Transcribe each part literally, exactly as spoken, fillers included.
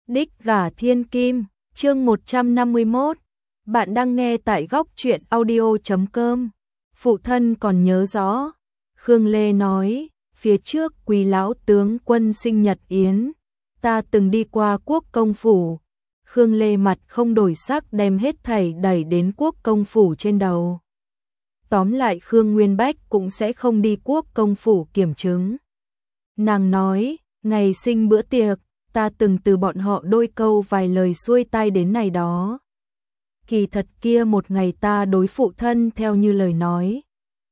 Đích gả thiên kim, chương một trăm năm mươi mốt. Bạn đang nghe tại góc truyện audio chấm com. Phụ thân còn nhớ rõ. Khương Lê nói, phía trước Quý lão tướng quân sinh nhật yến, ta từng đi qua Quốc công phủ. Khương Lê mặt không đổi sắc đem hết thảy đẩy đến Quốc công phủ trên đầu. Tóm lại Khương Nguyên Bách cũng sẽ không đi Quốc công phủ kiểm chứng. Nàng nói, ngày sinh bữa tiệc, ta từng từ bọn họ đôi câu vài lời xuôi tai đến này đó. Kỳ thật kia một ngày ta đối phụ thân theo như lời nói.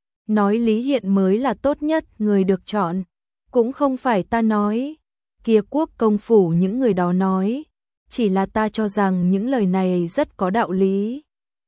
Nói Lý Hiện mới là tốt nhất người được chọn. Cũng không phải ta nói. Kia Quốc công phủ những người đó nói. Chỉ là ta cho rằng những lời này rất có đạo lý.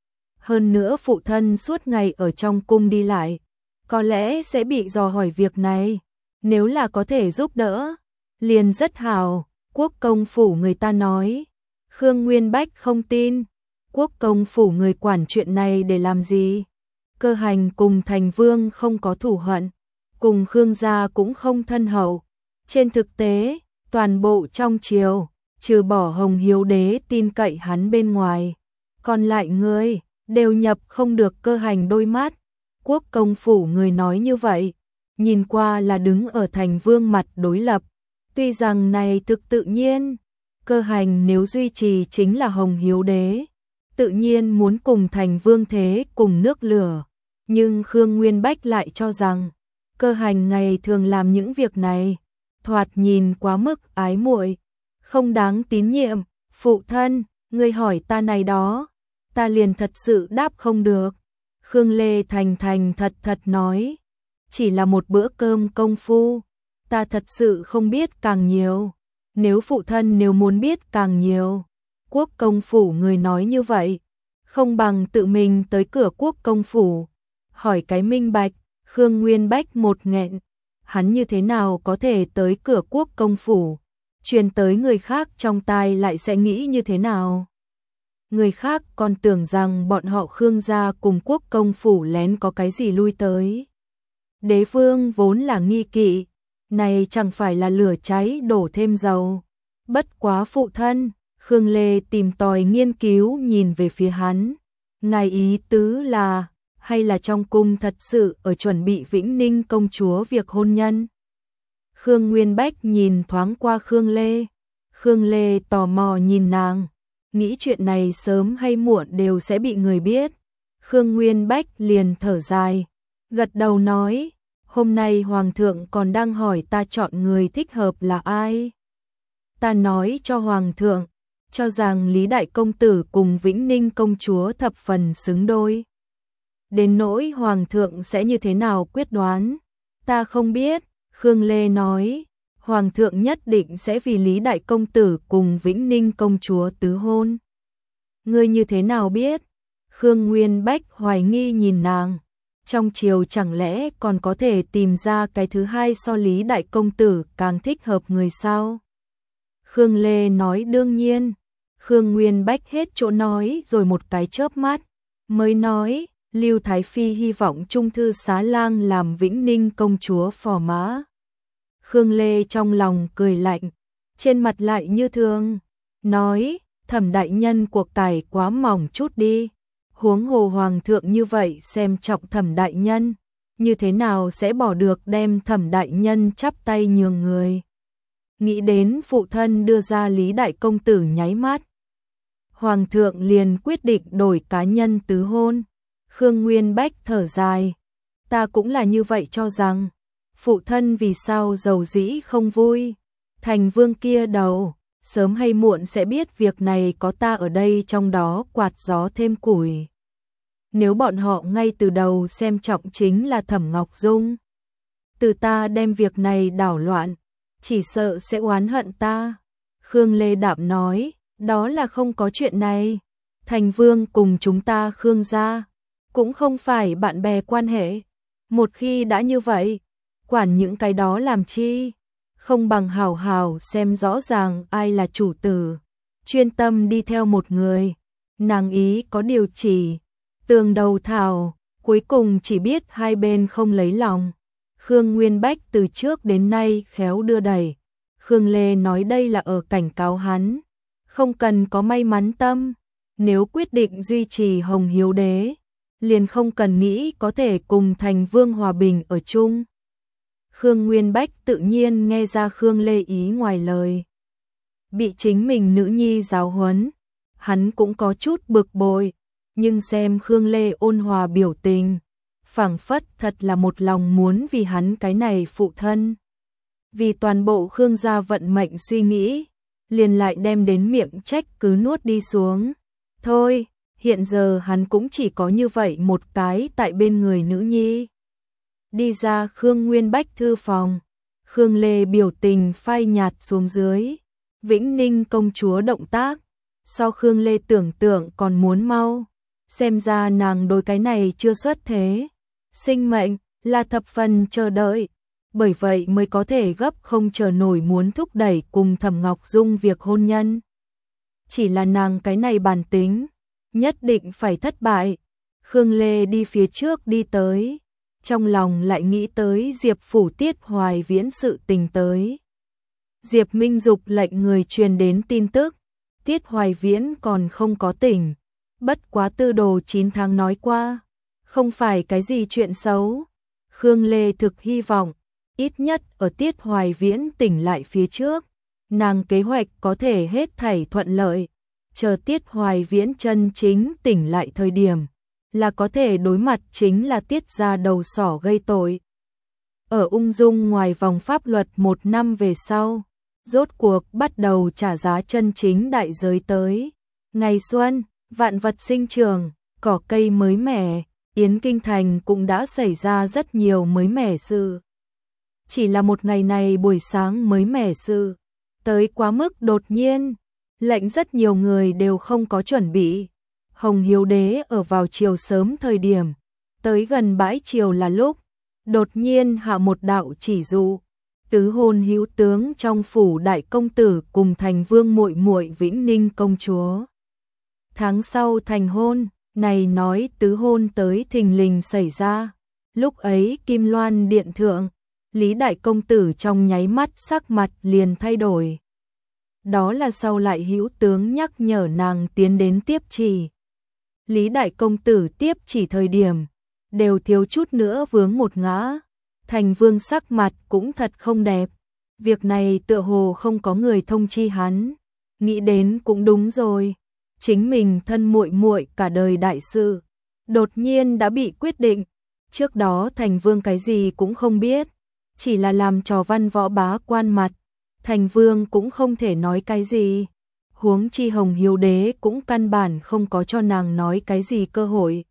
Hơn nữa phụ thân suốt ngày ở trong cung đi lại. Có lẽ sẽ bị dò hỏi việc này. Nếu là có thể giúp đỡ, liền rất hào. Quốc công phủ người ta nói. Khương Nguyên Bách không tin. Quốc công phủ người quản chuyện này để làm gì? Cơ Hành cùng Thành Vương không có thù hận, cùng Khương gia cũng không thân hậu. Trên thực tế, toàn bộ trong triều, trừ bỏ Hồng Hiếu đế tin cậy hắn bên ngoài, còn lại người đều nhập không được Cơ Hành đôi mắt. Quốc công phủ người nói như vậy, nhìn qua là đứng ở Thành Vương mặt đối lập. Tuy rằng này thực tự nhiên, Cơ Hành nếu duy trì chính là Hồng Hiếu đế, tự nhiên muốn cùng Thành Vương thế cùng nước lửa. Nhưng Khương Nguyên Bách lại cho rằng, Cơ Hành ngày thường làm những việc này, thoạt nhìn quá mức ái muội, không đáng tín nhiệm. Phụ thân, ngươi hỏi ta này đó, ta liền thật sự đáp không được. Khương Lê thành thành thật thật nói, chỉ là một bữa cơm công phu, ta thật sự không biết càng nhiều. Nếu phụ thân nếu muốn biết càng nhiều, Quốc công phủ người nói như vậy, không bằng tự mình tới cửa Quốc công phủ, hỏi cái minh bạch. Khương Nguyên Bách một nghẹn, hắn như thế nào có thể tới cửa Quốc công phủ, truyền tới người khác trong tai lại sẽ nghĩ như thế nào? Người khác còn tưởng rằng bọn họ Khương gia cùng Quốc công phủ lén có cái gì lui tới. Đế vương vốn là nghi kỵ, này chẳng phải là lửa cháy đổ thêm dầu. Bất quá phụ thân, Khương Lê tìm tòi nghiên cứu nhìn về phía hắn. Ngài ý tứ là, hay là trong cung thật sự ở chuẩn bị Vĩnh Ninh công chúa việc hôn nhân? Khương Nguyên Bách nhìn thoáng qua Khương Lê. Khương Lê tò mò nhìn nàng, nghĩ chuyện này sớm hay muộn đều sẽ bị người biết. Khương Nguyên Bách liền thở dài, gật đầu nói, hôm nay Hoàng thượng còn đang hỏi ta chọn người thích hợp là ai. Ta nói cho Hoàng thượng, cho rằng Lý Đại Công Tử cùng Vĩnh Ninh công chúa thập phần xứng đôi. Đến nỗi Hoàng thượng sẽ như thế nào quyết đoán, ta không biết. Khương Lê nói, Hoàng thượng nhất định sẽ vì Lý Đại Công Tử cùng Vĩnh Ninh công chúa tứ hôn. Ngươi như thế nào biết? Khương Nguyên Bách hoài nghi nhìn nàng. Trong triều chẳng lẽ còn có thể tìm ra cái thứ hai so Lý Đại Công Tử càng thích hợp người sao? Khương Lê nói đương nhiên. Khương Nguyên Bách hết chỗ nói rồi một cái chớp mắt, mới nói, Lưu Thái Phi hy vọng Trung thư xá lang làm Vĩnh Ninh công chúa phò mã. Khương Lê trong lòng cười lạnh, trên mặt lại như thường, nói, Thẩm đại nhân cuộc cải quá mỏng chút đi. Huống hồ Hoàng thượng như vậy xem trọng Thẩm đại nhân, như thế nào sẽ bỏ được đem Thẩm đại nhân chắp tay nhường người. Nghĩ đến phụ thân đưa ra Lý Đại Công Tử nháy mắt, Hoàng thượng liền quyết định đổi cá nhân tứ hôn. Khương Nguyên Bách thở dài, ta cũng là như vậy cho rằng. Phụ thân vì sao giàu dĩ không vui? Thành Vương kia đầu, sớm hay muộn sẽ biết việc này có ta ở đây trong đó quạt gió thêm củi. Nếu bọn họ ngay từ đầu xem trọng chính là Thẩm Ngọc Dung, từ ta đem việc này đảo loạn, chỉ sợ sẽ oán hận ta. Khương Lê đạm nói, đó là không có chuyện này. Thành Vương cùng chúng ta Khương gia cũng không phải bạn bè quan hệ. Một khi đã như vậy, quản những cái đó làm chi? Không bằng hào hào xem rõ ràng ai là chủ tử, chuyên tâm đi theo một người. Nàng ý có điều chỉ, tường đầu thảo, cuối cùng chỉ biết hai bên không lấy lòng. Khương Nguyên Bách từ trước đến nay khéo đưa đẩy. Khương Lê nói đây là ở cảnh cáo hắn, không cần có may mắn tâm, nếu quyết định duy trì Hồng Hiếu Đế, liền không cần nghĩ có thể cùng Thành Vương hòa bình ở chung. Khương Nguyên Bách tự nhiên nghe ra Khương Lê ý ngoài lời. Bị chính mình nữ nhi giáo huấn, hắn cũng có chút bực bội, nhưng xem Khương Lê ôn hòa biểu tình, phảng phất thật là một lòng muốn vì hắn cái này phụ thân. Vì toàn bộ Khương gia vận mệnh suy nghĩ, liền lại đem đến miệng trách cứ nuốt đi xuống. Thôi, hiện giờ hắn cũng chỉ có như vậy một cái tại bên người nữ nhi. Đi ra Khương Nguyên Bách thư phòng, Khương Lê biểu tình phai nhạt xuống dưới. Vĩnh Ninh công chúa động tác, so Khương Lê tưởng tượng còn muốn mau, xem ra nàng đối cái này chưa xuất thế. Sinh mệnh là thập phần chờ đợi, bởi vậy mới có thể gấp không chờ nổi muốn thúc đẩy cùng Thẩm Ngọc Dung việc hôn nhân. Chỉ là nàng cái này bản tính, nhất định phải thất bại. Khương Lê đi phía trước đi tới, trong lòng lại nghĩ tới Diệp phủ Tiết Hoài Viễn sự tình tới. Diệp Minh Dục lệnh người truyền đến tin tức, Tiết Hoài Viễn còn không có tỉnh, bất quá tư đồ chín tháng nói qua, không phải cái gì chuyện xấu. Khương Lê thực hy vọng, ít nhất ở Tiết Hoài Viễn tỉnh lại phía trước, nàng kế hoạch có thể hết thảy thuận lợi, chờ Tiết Hoài Viễn chân chính tỉnh lại thời điểm, là có thể đối mặt chính là Tiết gia đầu sỏ gây tội. Ở ung dung ngoài vòng pháp luật một năm về sau, rốt cuộc bắt đầu trả giá chân chính đại giới tới. Ngày xuân, vạn vật sinh trưởng, cỏ cây mới mẻ, Yến Kinh Thành cũng đã xảy ra rất nhiều mới mẻ sự. Chỉ là một ngày này buổi sáng mới mẻ sự, tới quá mức đột nhiên, lệnh rất nhiều người đều không có chuẩn bị. Hồng Hiếu Đế ở vào chiều sớm thời điểm, tới gần bãi chiều là lúc, đột nhiên hạ một đạo chỉ dụ. Tứ hôn hữu tướng trong phủ đại công tử cùng Thành Vương muội muội Vĩnh Ninh công chúa. Tháng sau thành hôn, này nói tứ hôn tới thình lình xảy ra. Lúc ấy Kim Loan điện thượng, Lý đại công tử trong nháy mắt sắc mặt liền thay đổi. Đó là sau lại hữu tướng nhắc nhở nàng tiến đến tiếp chỉ. Lý đại công tử tiếp chỉ thời điểm, đều thiếu chút nữa vướng một ngã. Thành Vương sắc mặt cũng thật không đẹp. Việc này tựa hồ không có người thông chi hắn. Nghĩ đến cũng đúng rồi. Chính mình thân muội muội cả đời đại sự, đột nhiên đã bị quyết định. Trước đó Thành Vương cái gì cũng không biết, chỉ là làm trò văn võ bá quan mặt. Thành Vương cũng không thể nói cái gì. Huống chi Hồng Hiếu Đế cũng căn bản không có cho nàng nói cái gì cơ hội.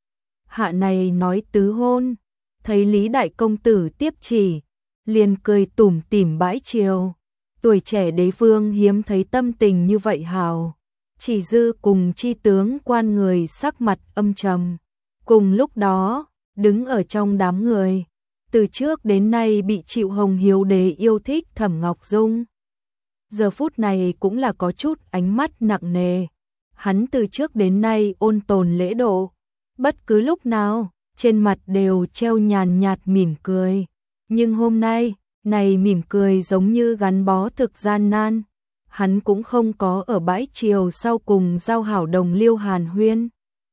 Hạ này nói tứ hôn, thấy Lý đại công tử tiếp chỉ, liền cười tủm tỉm bãi chiều. Tuổi trẻ đế vương hiếm thấy tâm tình như vậy hào. Chỉ dư cùng chi tướng quan người sắc mặt âm trầm. Cùng lúc đó, đứng ở trong đám người, từ trước đến nay bị chịu Hồng Hiếu Đế yêu thích Thẩm Ngọc Dung. Giờ phút này cũng là có chút ánh mắt nặng nề. Hắn từ trước đến nay ôn tồn lễ độ, bất cứ lúc nào, trên mặt đều treo nhàn nhạt mỉm cười. Nhưng hôm nay, này mỉm cười giống như gắn bó thực gian nan. Hắn cũng không có ở bãi chiều sau cùng giao hảo đồng liêu hàn huyên.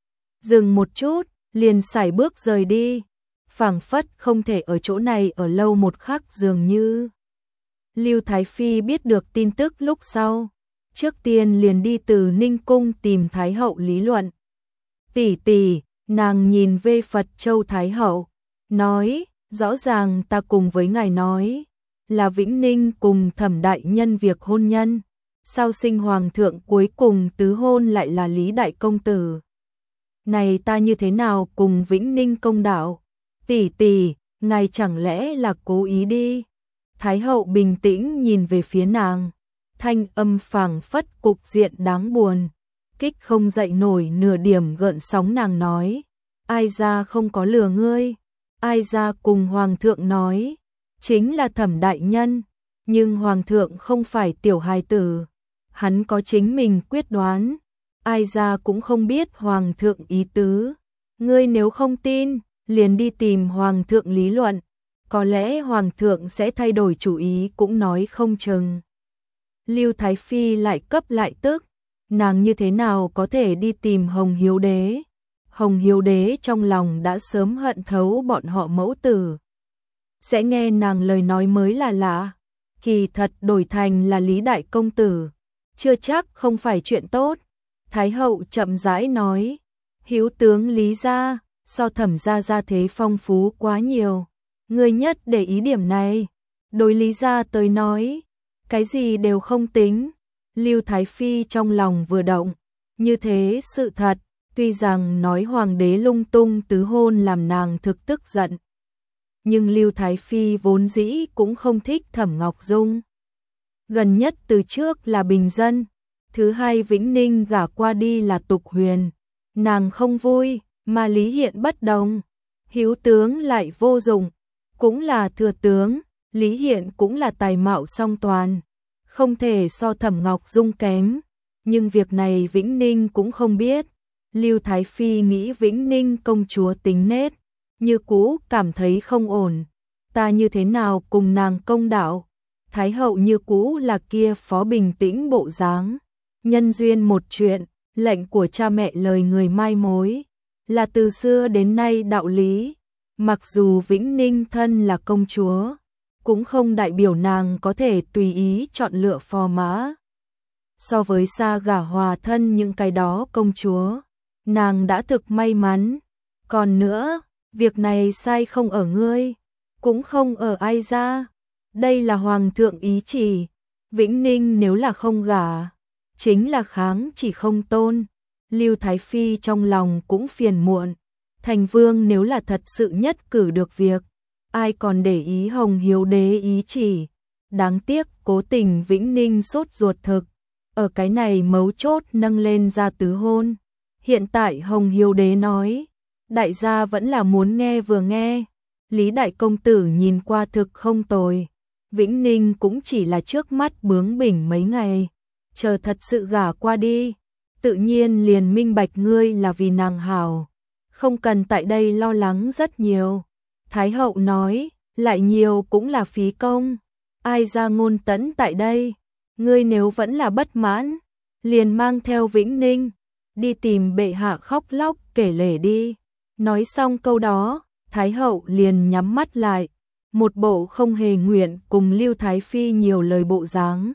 Dừng một chút, liền sải bước rời đi. Phảng phất không thể ở chỗ này ở lâu một khắc dường như. Lưu Thái Phi biết được tin tức lúc sau, trước tiên liền đi từ Ninh Cung tìm Thái hậu lý luận. Tỷ tỷ, nàng nhìn về Phật Châu Thái hậu, nói, rõ ràng ta cùng với ngài nói, là Vĩnh Ninh cùng Thẩm đại nhân việc hôn nhân, sao sinh hoàng thượng cuối cùng tứ hôn lại là Lý đại công tử. Này ta như thế nào cùng Vĩnh Ninh công đạo? Tỷ tỷ, ngài chẳng lẽ là cố ý đi? Thái hậu bình tĩnh nhìn về phía nàng, thanh âm phảng phất cục diện đáng buồn, kích không dậy nổi nửa điểm gợn sóng. Nàng nói, ai ra không có lừa ngươi, ai ra cùng hoàng thượng nói, chính là Thẩm đại nhân, nhưng hoàng thượng không phải tiểu hài tử, hắn có chính mình quyết đoán, ai ra cũng không biết hoàng thượng ý tứ, ngươi nếu không tin, liền đi tìm hoàng thượng lý luận. Có lẽ hoàng thượng sẽ thay đổi chủ ý cũng nói không chừng. Lưu Thái Phi lại cấp lại tức, nàng như thế nào có thể đi tìm Hồng Hiếu Đế? Hồng Hiếu Đế trong lòng đã sớm hận thấu bọn họ mẫu tử. Sẽ nghe nàng lời nói mới là lạ, kỳ thật đổi thành là Lý Đại Công Tử, chưa chắc không phải chuyện tốt. Thái hậu chậm rãi nói, Hiếu tướng Lý gia, so Thẩm gia gia thế phong phú quá nhiều, ngươi nhất để ý điểm này. Đối Lý gia tới nói, cái gì đều không tính. Lưu Thái Phi trong lòng vừa động, như thế sự thật, tuy rằng nói hoàng đế lung tung tứ hôn làm nàng thực tức giận. Nhưng Lưu Thái Phi vốn dĩ cũng không thích Thẩm Ngọc Dung. Gần nhất từ trước là Bình Dân, thứ hai Vĩnh Ninh gả qua đi là Tục Huyền. Nàng không vui, mà Lý Hiện bất đồng. Hiếu tướng lại vô dụng, cũng là thừa tướng, Lý Hiện cũng là tài mạo song toàn, không thể so Thẩm Ngọc Dung kém. Nhưng việc này Vĩnh Ninh cũng không biết. Lưu Thái Phi nghĩ Vĩnh Ninh công chúa tính nết, như cũ cảm thấy không ổn. Ta như thế nào cùng nàng công đạo? Thái hậu như cũ là kia phó bình tĩnh bộ dáng. Nhân duyên một chuyện, lệnh của cha mẹ lời người mai mối, là từ xưa đến nay đạo lý. Mặc dù Vĩnh Ninh thân là công chúa, cũng không đại biểu nàng có thể tùy ý chọn lựa phò mã. So với xa gả hòa thân những cái đó công chúa, nàng đã thực may mắn. Còn nữa, việc này sai không ở ngươi, cũng không ở ai ra. Đây là hoàng thượng ý chỉ. Vĩnh Ninh nếu là không gả, chính là kháng chỉ không tôn. Lưu Thái Phi trong lòng cũng phiền muộn. Thành vương nếu là thật sự nhất cử được việc, ai còn để ý Hồng Hiếu Đế ý chỉ. Đáng tiếc cố tình Vĩnh Ninh sốt ruột thực, ở cái này mấu chốt nâng lên ra tứ hôn. Hiện tại Hồng Hiếu Đế nói, đại gia vẫn là muốn nghe vừa nghe. Lý Đại Công Tử nhìn qua thực không tồi, Vĩnh Ninh cũng chỉ là trước mắt bướng bỉnh mấy ngày, chờ thật sự gả qua đi, tự nhiên liền minh bạch ngươi là vì nàng hảo, không cần tại đây lo lắng rất nhiều. Thái hậu nói, lại nhiều cũng là phí công, ai ra ngôn tẫn tại đây, ngươi nếu vẫn là bất mãn, liền mang theo Vĩnh Ninh, đi tìm bệ hạ khóc lóc kể lể đi. Nói xong câu đó, Thái hậu liền nhắm mắt lại, một bộ không hề nguyện cùng Lưu Thái Phi nhiều lời bộ dáng.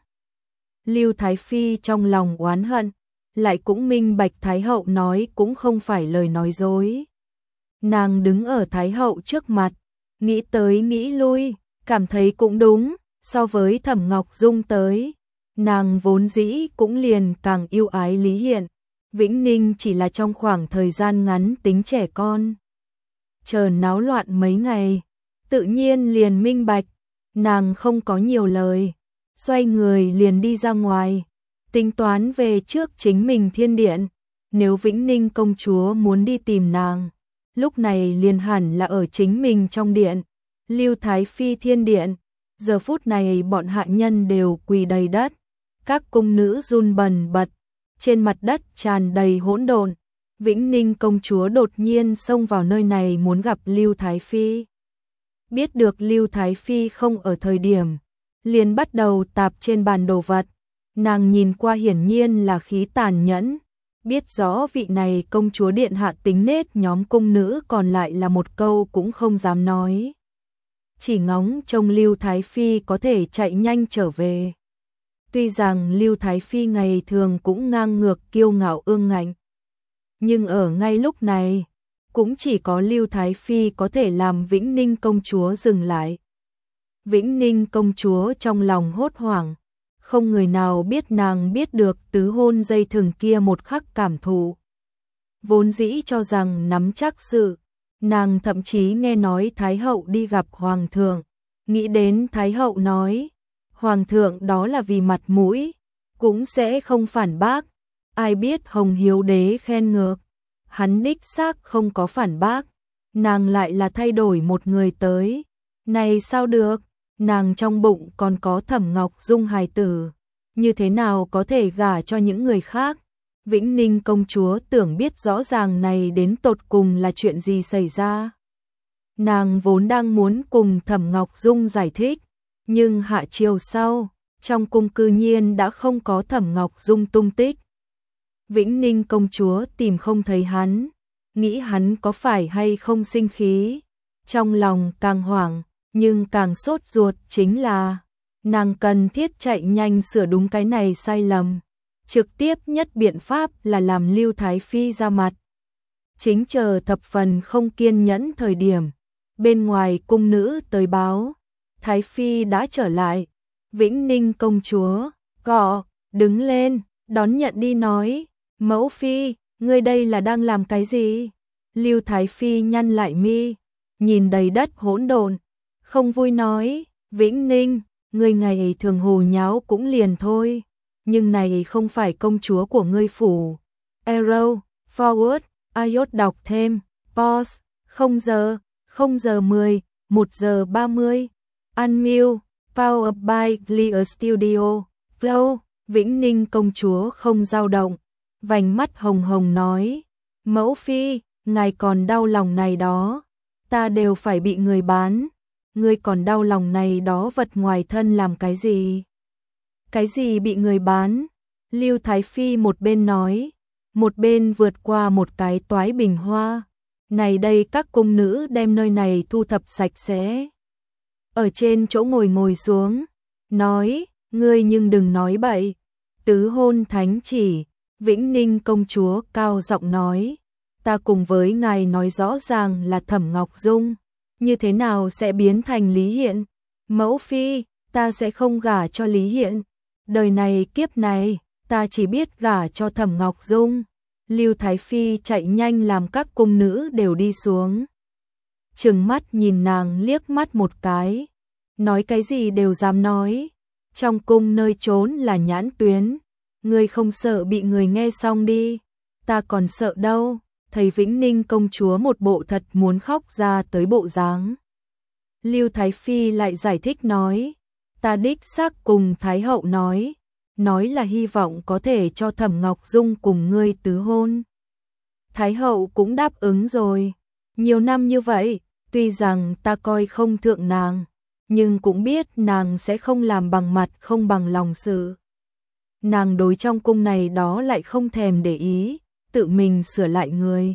Lưu Thái Phi trong lòng oán hận, lại cũng minh bạch Thái hậu nói cũng không phải lời nói dối. Nàng đứng ở Thái hậu trước mặt, nghĩ tới nghĩ lui, cảm thấy cũng đúng, so với Thẩm Ngọc Dung tới, nàng vốn dĩ cũng liền càng yêu ái Lý Hiện. Vĩnh Ninh chỉ là trong khoảng thời gian ngắn tính trẻ con, chờ náo loạn mấy ngày, tự nhiên liền minh bạch. Nàng không có nhiều lời, xoay người liền đi ra ngoài, tính toán về trước chính mình thiên điện. Nếu Vĩnh Ninh công chúa muốn đi tìm nàng, lúc này liền hẳn là ở chính mình trong điện. Lưu Thái Phi thiên điện, giờ phút này bọn hạ nhân đều quỳ đầy đất, các cung nữ run bần bật, trên mặt đất tràn đầy hỗn độn. Vĩnh Ninh công chúa đột nhiên xông vào nơi này muốn gặp Lưu Thái Phi. Biết được Lưu Thái Phi không ở thời điểm, liền bắt đầu tạp trên bàn đồ vật. Nàng nhìn qua hiển nhiên là khí tàn nhẫn, biết rõ vị này công chúa điện hạ tính nết, nhóm cung nữ còn lại là một câu cũng không dám nói. Chỉ ngóng trông Lưu Thái Phi có thể chạy nhanh trở về. Tuy rằng Lưu Thái Phi ngày thường cũng ngang ngược kiêu ngạo ương ngạnh, nhưng ở ngay lúc này, cũng chỉ có Lưu Thái Phi có thể làm Vĩnh Ninh công chúa dừng lại. Vĩnh Ninh công chúa trong lòng hốt hoảng, không người nào biết nàng biết được tứ hôn dây thừng kia một khắc cảm thụ. Vốn dĩ cho rằng nắm chắc sự, nàng thậm chí nghe nói Thái hậu đi gặp Hoàng thượng, nghĩ đến Thái hậu nói, Hoàng thượng đó là vì mặt mũi, cũng sẽ không phản bác. Ai biết Hồng Hiếu Đế khen ngược, hắn đích xác không có phản bác, nàng lại là thay đổi một người tới. Này sao được, nàng trong bụng còn có Thẩm Ngọc Dung hài tử, như thế nào có thể gả cho những người khác. Vĩnh Ninh công chúa tưởng biết rõ ràng này đến tột cùng là chuyện gì xảy ra. Nàng vốn đang muốn cùng Thẩm Ngọc Dung giải thích, nhưng hạ chiều sau, trong cung cư nhiên đã không có Thẩm Ngọc Dung tung tích. Vĩnh Ninh công chúa tìm không thấy hắn, nghĩ hắn có phải hay không sinh khí, trong lòng càng hoảng, nhưng càng sốt ruột chính là nàng cần thiết chạy nhanh sửa đúng cái này sai lầm. Trực tiếp nhất biện pháp là làm Lưu Thái Phi ra mặt. Chính chờ thập phần không kiên nhẫn thời điểm, bên ngoài cung nữ tới báo, Thái Phi đã trở lại. Vĩnh Ninh công chúa, gọ, đứng lên, đón nhận đi nói, mẫu phi, ngươi đây là đang làm cái gì? Lưu Thái Phi nhăn lại mi, nhìn đầy đất hỗn độn, không vui nói, Vĩnh Ninh, ngươi ngày thường hồ nháo cũng liền thôi, nhưng này không phải công chúa của ngươi phủ. Arrow, forward, iốt đọc thêm, pause, không giờ, không giờ mười, một giờ ba mươi, unmute, powered by Clear Studio, flow, Vĩnh Ninh công chúa không dao động, vành mắt hồng hồng nói, mẫu phi, ngài còn đau lòng này đó, ta đều phải bị người bán, ngươi còn đau lòng này đó vật ngoài thân làm cái gì? Cái gì bị người bán? Lưu Thái Phi một bên nói, một bên vượt qua một cái toái bình hoa. Này đây các cung nữ đem nơi này thu thập sạch sẽ. Ở trên chỗ ngồi ngồi xuống, nói, ngươi nhưng đừng nói bậy. Tứ hôn thánh chỉ, Vĩnh Ninh công chúa cao giọng nói, ta cùng với ngài nói rõ ràng là Thẩm Ngọc Dung, như thế nào sẽ biến thành Lý Hiện? Mẫu phi, ta sẽ không gả cho Lý Hiện. Đời này kiếp này, ta chỉ biết gả cho Thẩm Ngọc Dung. Lưu Thái Phi chạy nhanh làm các cung nữ đều đi xuống. Trừng mắt nhìn nàng liếc mắt một cái. Nói cái gì đều dám nói. Trong cung nơi trốn là nhãn tuyến. Ngươi không sợ bị người nghe xong đi. Ta còn sợ đâu. Thấy Vĩnh Ninh công chúa một bộ thật muốn khóc ra tới bộ dáng. Lưu Thái Phi lại giải thích nói. Ta đích xác cùng Thái hậu nói. Nói là hy vọng có thể cho Thẩm Ngọc Dung cùng ngươi tứ hôn. Thái hậu cũng đáp ứng rồi. Nhiều năm như vậy, tuy rằng ta coi không thượng nàng, nhưng cũng biết nàng sẽ không làm bằng mặt không bằng lòng sự. Nàng đối trong cung này đó lại không thèm để ý, tự mình sửa lại người.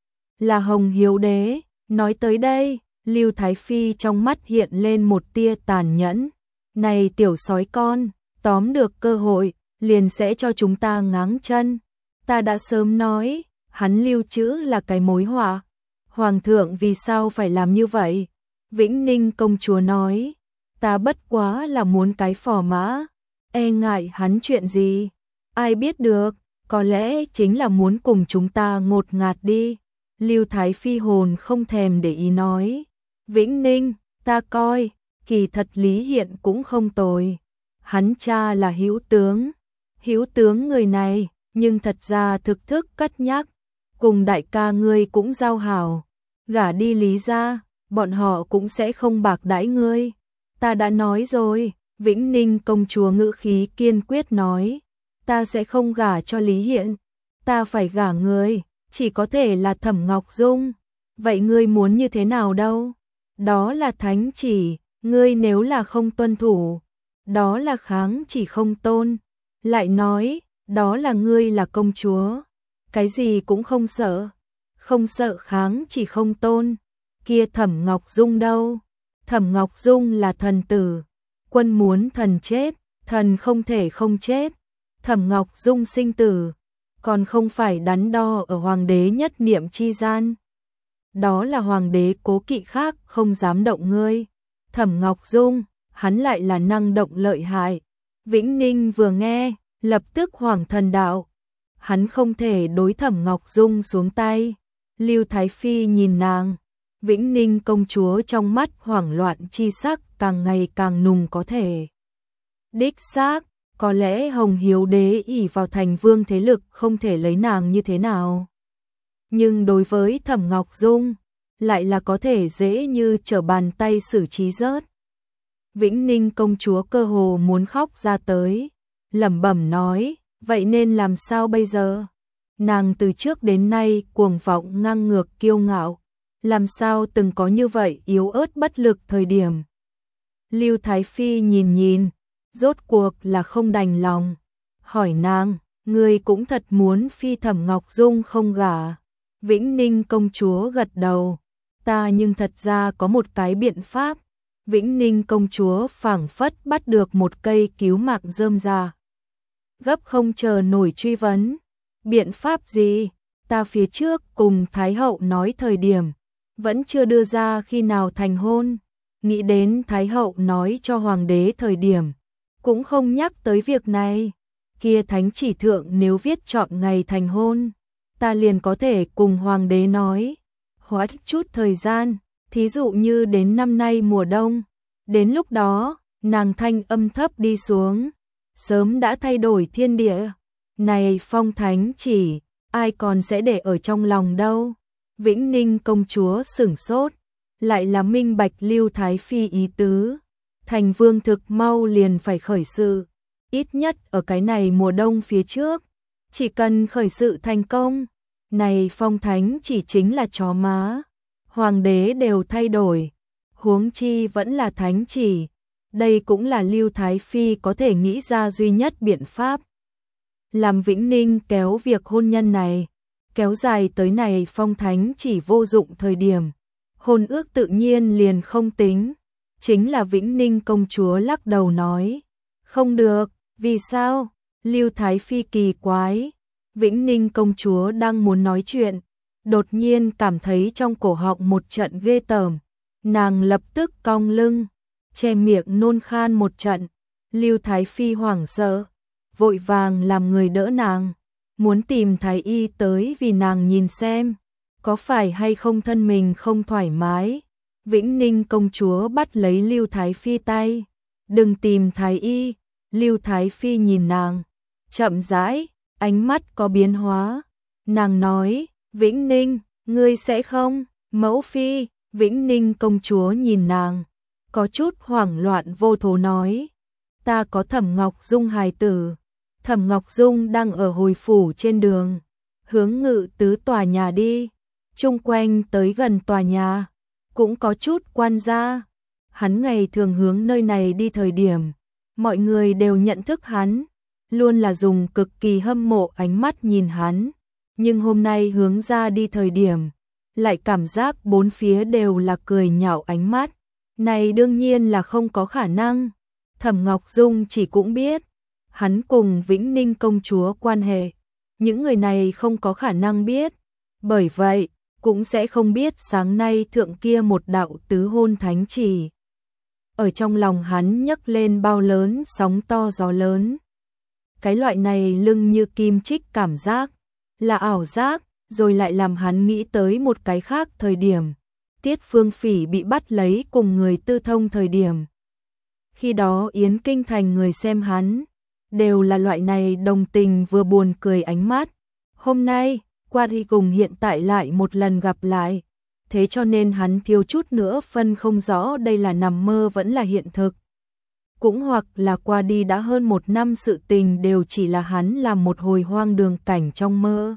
Là Hồng Hiếu Đế, nói tới đây, Lưu Thái Phi trong mắt hiện lên một tia tàn nhẫn. Này tiểu sói con, tóm được cơ hội, liền sẽ cho chúng ta ngáng chân. Ta đã sớm nói, hắn lưu trữ là cái mối họa. Hoàng thượng vì sao phải làm như vậy? Vĩnh Ninh công chúa nói, ta bất quá là muốn cái phò mã, e ngại hắn chuyện gì? Ai biết được, có lẽ chính là muốn cùng chúng ta ngột ngạt đi. Lưu Thái Phi hồn không thèm để ý nói, Vĩnh Ninh, ta coi, kỳ thật Lý Hiện cũng không tồi. Hắn cha là hữu tướng, hữu tướng người này, nhưng thật ra thực thức cất nhắc, cùng đại ca ngươi cũng giao hảo, gả đi Lý gia, bọn họ cũng sẽ không bạc đãi ngươi. Ta đã nói rồi, Vĩnh Ninh công chúa ngữ khí kiên quyết nói, ta sẽ không gả cho Lý Hiện, ta phải gả ngươi, chỉ có thể là Thẩm Ngọc Dung. Vậy ngươi muốn như thế nào đâu? Đó là thánh chỉ, ngươi nếu là không tuân thủ, đó là kháng chỉ không tôn. Lại nói, đó là ngươi là công chúa, cái gì cũng không sợ, không sợ kháng chỉ không tôn. Kia Thẩm Ngọc Dung đâu? Thẩm Ngọc Dung là thần tử, quân muốn thần chết, thần không thể không chết. Thẩm Ngọc Dung sinh tử, còn không phải đắn đo ở hoàng đế nhất niệm chi gian. Đó là hoàng đế cố kỵ khác không dám động ngươi. Thẩm Ngọc Dung, hắn lại là năng động lợi hại. Vĩnh Ninh vừa nghe, lập tức hoảng thần đạo. Hắn không thể đối Thẩm Ngọc Dung xuống tay. Lưu Thái Phi nhìn nàng, Vĩnh Ninh công chúa trong mắt hoảng loạn chi sắc càng ngày càng nùng có thể. Đích xác, có lẽ Hồng Hiếu Đế ỷ vào thành vương thế lực không thể lấy nàng như thế nào. Nhưng đối với Thẩm Ngọc Dung, lại là có thể dễ như trở bàn tay xử trí rớt. Vĩnh Ninh công chúa cơ hồ muốn khóc ra tới, lẩm bẩm nói, vậy nên làm sao bây giờ? Nàng từ trước đến nay cuồng vọng ngang ngược kiêu ngạo, làm sao từng có như vậy yếu ớt bất lực thời điểm. Lưu Thái Phi nhìn nhìn, rốt cuộc là không đành lòng, hỏi nàng, Ngươi cũng thật muốn phi Thẩm Ngọc Dung không gả. Vĩnh Ninh công chúa gật đầu. Ta nhưng thật ra có một cái biện pháp. Vĩnh Ninh công chúa phảng phất bắt được một cây cứu mạng rơm rà. Gấp không chờ nổi truy vấn. Biện pháp gì? Ta phía trước cùng Thái hậu nói thời điểm, vẫn chưa đưa ra khi nào thành hôn. Nghĩ đến Thái hậu nói cho hoàng đế thời điểm, cũng không nhắc tới việc này. Kia thánh chỉ thượng nếu viết chọn ngày thành hôn, ta liền có thể cùng hoàng đế nói. Hoãn chút thời gian, thí dụ như đến năm nay mùa đông. Đến lúc đó, nàng thanh âm thấp đi xuống. Sớm đã thay đổi thiên địa. Này phong thánh chỉ, ai còn sẽ để ở trong lòng đâu. Vĩnh Ninh công chúa sửng sốt, lại là minh bạch Lưu Thái Phi ý tứ. Thành vương thực mau liền phải khởi sự, ít nhất ở cái này mùa đông phía trước. Chỉ cần khởi sự thành công, này phong thánh chỉ chính là chó má. Hoàng đế đều thay đổi, huống chi vẫn là thánh chỉ. Đây cũng là Lưu Thái Phi có thể nghĩ ra duy nhất biện pháp. Làm Vĩnh Ninh kéo việc hôn nhân này, kéo dài tới này phong thánh chỉ vô dụng thời điểm. Hôn ước tự nhiên liền không tính. Chính là Vĩnh Ninh công chúa lắc đầu nói. Không được, vì sao? Lưu Thái Phi kỳ quái. Vĩnh Ninh công chúa đang muốn nói chuyện, đột nhiên cảm thấy trong cổ họng một trận ghê tởm. Nàng lập tức cong lưng, che miệng nôn khan một trận. Lưu Thái Phi hoảng sợ, vội vàng làm người đỡ nàng, muốn tìm thái y tới vì nàng nhìn xem, có phải hay không thân mình không thoải mái. Vĩnh Ninh công chúa bắt lấy Lưu Thái Phi tay, đừng tìm thái y. Lưu Thái Phi nhìn nàng, chậm rãi, ánh mắt có biến hóa. Nàng nói, Vĩnh Ninh, ngươi sẽ không? Mẫu phi. Vĩnh Ninh công chúa nhìn nàng, có chút hoảng loạn vô thố nói, ta có Thẩm Ngọc Dung hài tử. Thẩm Ngọc Dung đang ở hồi phủ trên đường, hướng Ngự Tứ tòa nhà đi. Chung quanh tới gần tòa nhà, cũng có chút quan gia. Hắn ngày thường hướng nơi này đi thời điểm, mọi người đều nhận thức hắn, luôn là dùng cực kỳ hâm mộ ánh mắt nhìn hắn. Nhưng hôm nay hướng ra đi thời điểm, lại cảm giác bốn phía đều là cười nhạo ánh mắt. Này đương nhiên là không có khả năng. Thẩm Ngọc Dung chỉ cũng biết, hắn cùng Vĩnh Ninh công chúa quan hệ, những người này không có khả năng biết. Bởi vậy, cũng sẽ không biết sáng nay thượng kia một đạo tứ hôn thánh chỉ. Ở trong lòng hắn nhấc lên bao lớn sóng to gió lớn. Cái loại này lưng như kim chích cảm giác, là ảo giác, rồi lại làm hắn nghĩ tới một cái khác thời điểm. Tiết Phương Phỉ bị bắt lấy cùng người tư thông thời điểm. Khi đó Yến Kinh Thành người xem hắn, đều là loại này đồng tình vừa buồn cười ánh mắt. Hôm nay, qua đi cùng hiện tại lại một lần gặp lại. Thế cho nên hắn thiếu chút nữa phân không rõ đây là nằm mơ vẫn là hiện thực. Cũng hoặc là qua đi đã hơn một năm sự tình đều chỉ là hắn làm một hồi hoang đường cảnh trong mơ.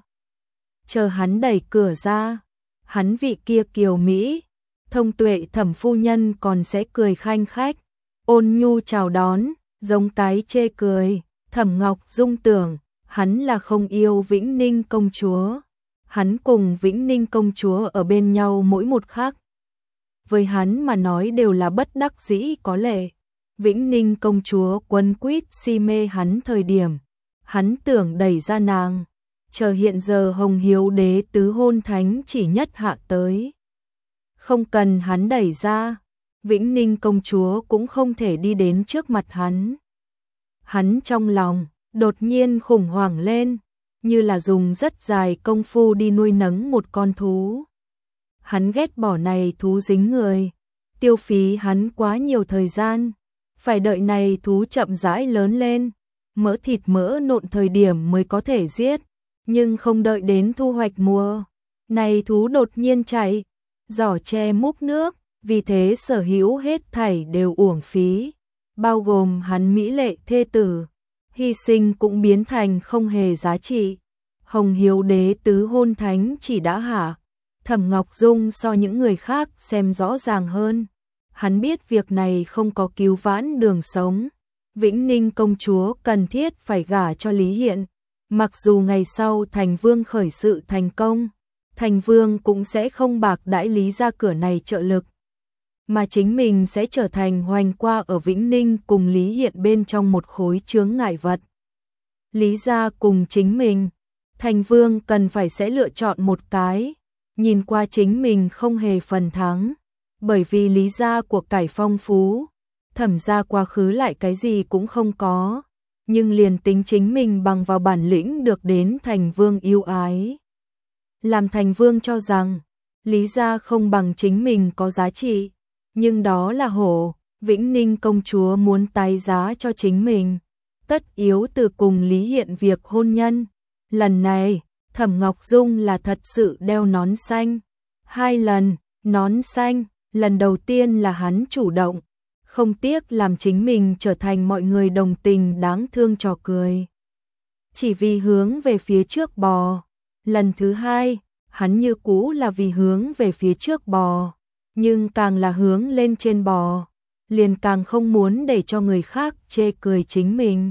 Chờ hắn đẩy cửa ra, hắn vị kia kiều Mỹ, thông tuệ Thẩm phu nhân còn sẽ cười khanh khách, ôn nhu chào đón, giống cái chê cười. Thẩm Ngọc Dung tưởng, hắn là không yêu Vĩnh Ninh công chúa. Hắn cùng Vĩnh Ninh công chúa ở bên nhau mỗi một khắc. Với hắn mà nói đều là bất đắc dĩ có lệ. Vĩnh Ninh công chúa quấn quýt si mê hắn thời điểm, hắn tưởng đẩy ra nàng. Chờ hiện giờ Hồng Hiếu đế tứ hôn thánh chỉ nhất hạ tới. Không cần hắn đẩy ra, Vĩnh Ninh công chúa cũng không thể đi đến trước mặt hắn. Hắn trong lòng, đột nhiên khủng hoảng lên, như là dùng rất dài công phu đi nuôi nấng một con thú. Hắn ghét bỏ này thú dính người, tiêu phí hắn quá nhiều thời gian, phải đợi này thú chậm rãi lớn lên, mỡ thịt mỡ nộn thời điểm mới có thể giết. Nhưng không đợi đến thu hoạch mùa, này thú đột nhiên chạy, giỏ tre múc nước, vì thế sở hữu hết thảy đều uổng phí, bao gồm hắn mỹ lệ thê tử, hy sinh cũng biến thành không hề giá trị. Hồng Hiếu đế tứ hôn thánh chỉ đã hạ, Thẩm Ngọc Dung so những người khác xem rõ ràng hơn. Hắn biết việc này không có cứu vãn đường sống, Vĩnh Ninh công chúa cần thiết phải gả cho Lý Hiện. Mặc dù ngày sau Thành Vương khởi sự thành công, Thành Vương cũng sẽ không bạc đãi Lý gia cửa này trợ lực, mà chính mình sẽ trở thành hoành qua ở Vĩnh Ninh cùng Lý Hiện bên trong một khối chướng ngại vật. Lý gia cùng chính mình, Thành Vương cần phải sẽ lựa chọn một cái, nhìn qua chính mình không hề phần thắng, bởi vì Lý gia của cải phong phú, Thẩm gia quá khứ lại cái gì cũng không có, nhưng liền tính chính mình bằng vào bản lĩnh được đến Thành Vương yêu ái. Làm Thành Vương cho rằng, Lý gia không bằng chính mình có giá trị, nhưng đó là hổ, Vĩnh Ninh công chúa muốn tái giá cho chính mình, tất yếu từ cùng Lý Hiện việc hôn nhân. Lần này, Thẩm Ngọc Dung là thật sự đeo nón xanh, hai lần, nón xanh, lần đầu tiên là hắn chủ động, không tiếc làm chính mình trở thành mọi người đồng tình đáng thương trò cười. Chỉ vì hướng về phía trước bò, lần thứ hai, hắn như cũ là vì hướng về phía trước bò, nhưng càng là hướng lên trên bò, liền càng không muốn để cho người khác chê cười chính mình.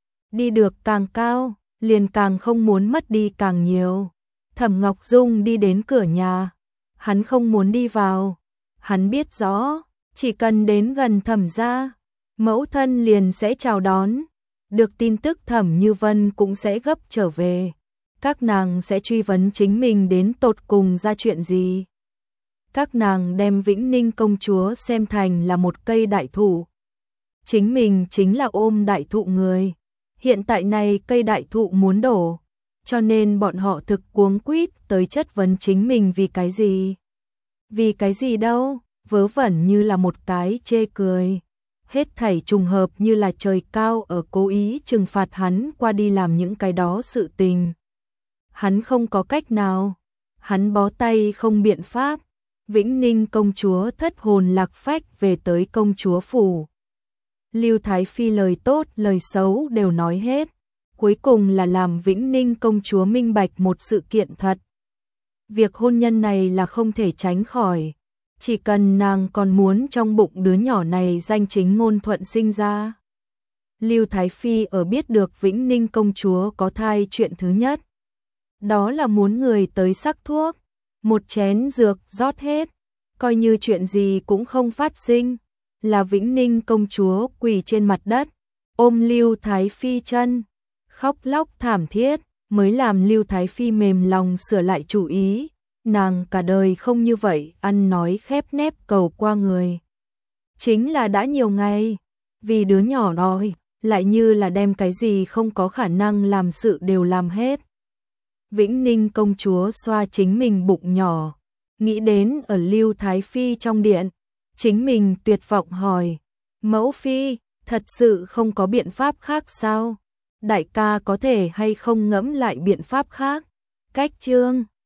Đi được càng cao, liền càng không muốn mất đi càng nhiều. Thẩm Ngọc Dung đi đến cửa nhà, hắn không muốn đi vào, hắn biết rõ, chỉ cần đến gần Thẩm gia, mẫu thân liền sẽ chào đón, được tin tức Thẩm Như Vân cũng sẽ gấp trở về, các nàng sẽ truy vấn chính mình đến tột cùng ra chuyện gì. Các nàng đem Vĩnh Ninh công chúa xem thành là một cây đại thụ, chính mình chính là ôm đại thụ người. Hiện tại này cây đại thụ muốn đổ, cho nên bọn họ thực cuống quýt tới chất vấn chính mình vì cái gì. Vì cái gì đâu, vớ vẩn như là một cái chê cười. Hết thảy trùng hợp như là trời cao ở cố ý trừng phạt hắn qua đi làm những cái đó sự tình. Hắn không có cách nào, hắn bó tay không biện pháp. Vĩnh Ninh công chúa thất hồn lạc phách về tới công chúa phủ. Lưu Thái Phi lời tốt lời xấu đều nói hết, cuối cùng là làm Vĩnh Ninh công chúa minh bạch một sự kiện thật. Việc hôn nhân này là không thể tránh khỏi, chỉ cần nàng còn muốn trong bụng đứa nhỏ này danh chính ngôn thuận sinh ra. Lưu Thái Phi ở biết được Vĩnh Ninh công chúa có thai chuyện thứ nhất, đó là muốn người tới sắc thuốc, một chén dược rót hết, coi như chuyện gì cũng không phát sinh. Là Vĩnh Ninh công chúa quỳ trên mặt đất, ôm Lưu Thái Phi chân, khóc lóc thảm thiết, mới làm Lưu Thái Phi mềm lòng sửa lại chủ ý, nàng cả đời không như vậy, ăn nói khép nép cầu qua người. Chính là đã nhiều ngày, vì đứa nhỏ đòi, lại như là đem cái gì không có khả năng làm sự đều làm hết. Vĩnh Ninh công chúa xoa chính mình bụng nhỏ, nghĩ đến ở Lưu Thái Phi trong điện, chính mình tuyệt vọng hỏi, mẫu phi, thật sự không có biện pháp khác sao? Đại ca có thể hay không ngẫm lại biện pháp khác? Cách chương